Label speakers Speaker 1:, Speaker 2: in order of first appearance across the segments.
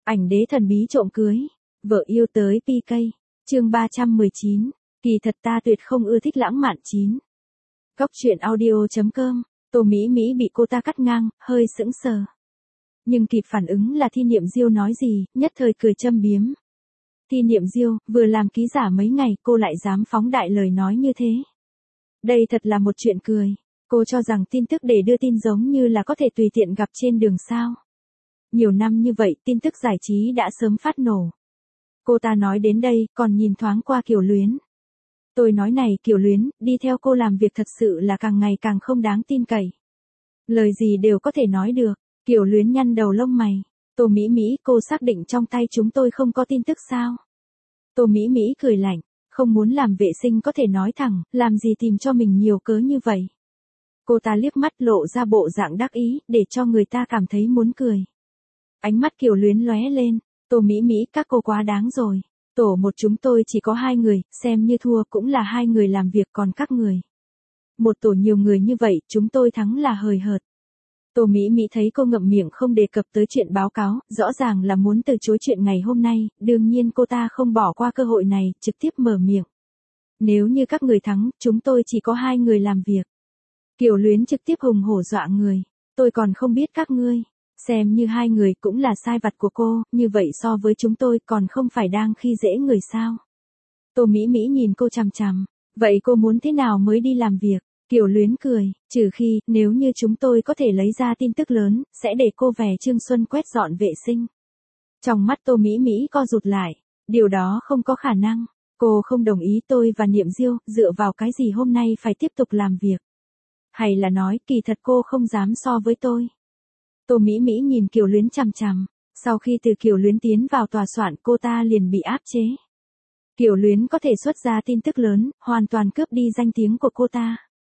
Speaker 1: Ảnh đế thần bí trộm cưới. Vợ yêu tới PK. Chương 319. Kỳ thật ta tuyệt không ưa thích lãng mạn 9. Góc truyện audio.com. Tô Mỹ Mỹ bị cô ta cắt ngang, hơi sững sờ. Nhưng kịp phản ứng là Thi Niệm Diêu nói gì, nhất thời cười châm biếm. Thi Niệm Diêu, vừa làm ký giả mấy ngày cô lại dám phóng đại lời nói như thế. Đây thật là một chuyện cười. Cô cho rằng tin tức để đưa tin giống như là có thể tùy tiện gặp trên đường sao. Nhiều năm như vậy tin tức giải trí đã sớm phát nổ. Cô ta nói đến đây còn nhìn thoáng qua Kiều Luyến. Tôi nói này Kiều Luyến, đi theo cô làm việc thật sự là càng ngày càng không đáng tin cậy. Lời gì đều có thể nói được. Kiều Luyến nhăn đầu lông mày. Tô Mỹ Mỹ, cô xác định trong tay chúng tôi không có tin tức sao? Tô Mỹ Mỹ cười lạnh, không muốn làm vệ sinh có thể nói thẳng, làm gì tìm cho mình nhiều cớ như vậy. Cô ta liếc mắt lộ ra bộ dạng đắc ý, để cho người ta cảm thấy muốn cười. Ánh mắt Kiều Luyến lóe lên, Tô Mỹ Mỹ các cô quá đáng rồi. Tổ một chúng tôi chỉ có 2 người, xem như thua cũng là 2 người làm việc còn các người. Một tổ nhiều người như vậy, chúng tôi thắng là hời hợt. Tô Mỹ Mỹ thấy cô ngậm miệng không đề cập tới chuyện báo cáo, rõ ràng là muốn từ chối chuyện ngày hôm nay, đương nhiên cô ta không bỏ qua cơ hội này, trực tiếp mở miệng. Nếu như các người thắng, chúng tôi chỉ có 2 người làm việc. Kiều Luyến trực tiếp hùng hổ dọa người. Tôi còn không biết các ngươi. Xem như 2 người cũng là sai vặt của cô, như vậy so với chúng tôi còn không phải đang khi dễ người sao. Tô Mỹ Mỹ nhìn cô chằm chằm. Vậy cô muốn thế nào mới đi làm việc? Kiều Luyến cười, trừ khi, nếu như chúng tôi có thể lấy ra tin tức lớn, sẽ để cô về Trương Xuân quét dọn vệ sinh. Trong mắt Tô Mỹ Mỹ co rụt lại, điều đó không có khả năng. Cô không đồng ý tôi và Niệm Diêu, dựa vào cái gì hôm nay phải tiếp tục làm việc. Hay là nói, kỳ thật cô không dám so với tôi. Tô Mỹ Mỹ nhìn Kiều Luyến chằm chằm, sau khi từ Kiều Luyến tiến vào tòa soạn cô ta liền bị áp chế. Kiều Luyến có thể xuất ra tin tức lớn, hoàn toàn cướp đi danh tiếng của cô ta.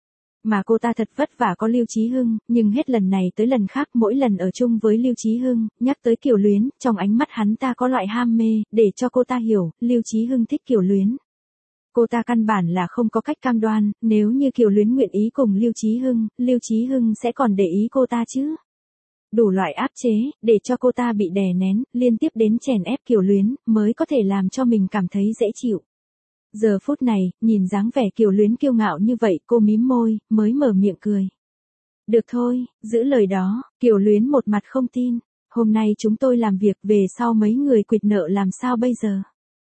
Speaker 1: Mà cô ta thật vất vả có Lưu Chí Hưng, nhưng hết lần này tới lần khác mỗi lần ở chung với Lưu Chí Hưng, nhắc tới Kiều Luyến, trong ánh mắt hắn ta có loại ham mê, để cho cô ta hiểu, Lưu Chí Hưng thích Kiều Luyến. Cô ta căn bản là không có cách cam đoan, nếu như Kiều Luyến nguyện ý cùng Lưu Chí Hưng sẽ còn để ý cô ta chứ. Đủ loại áp chế, để cho cô ta bị đè nén, liên tiếp đến chèn ép Kiều Luyến, mới có thể làm cho mình cảm thấy dễ chịu. Giờ phút này, nhìn dáng vẻ Kiều Luyến kiêu ngạo như vậy, cô mím môi, mới mở miệng cười. Được thôi, giữ lời đó, Kiều Luyến một mặt không tin. Hôm nay chúng tôi làm việc, về sau mấy người quỵt nợ làm sao bây giờ?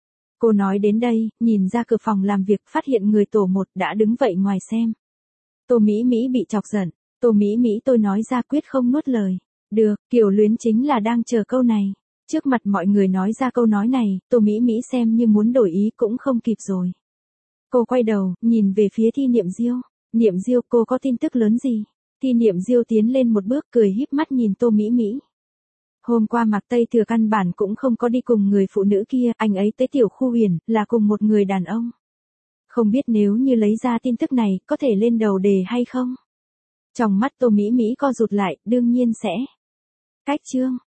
Speaker 1: Cô nói đến đây, nhìn ra cửa phòng làm việc, phát hiện người tổ 1 đã đứng vậy ngoài xem. Tô Mỹ Mỹ bị chọc giận. Tô Mỹ Mỹ tôi nói ra quyết không nuốt lời. Được, Kiều Luyến chính là đang chờ câu này. Trước mặt mọi người nói ra câu nói này, Tô Mỹ Mỹ xem như muốn đổi ý cũng không kịp rồi. Cô quay đầu, nhìn về phía Thi Niệm Diêu. Niệm Diêu, cô có tin tức lớn gì? Thi Niệm Diêu tiến lên một bước cười híp mắt nhìn Tô Mỹ Mỹ. Hôm qua Mạc Tây Thừa căn bản cũng không có đi cùng người phụ nữ kia, anh ấy tới Tiểu Khu Huyền, là cùng một người đàn ông. Không biết nếu như lấy ra tin tức này, có thể lên đầu đề hay không? Trong mắt Tô Mỹ Mỹ co rụt lại, đương nhiên sẽ. Cách chương.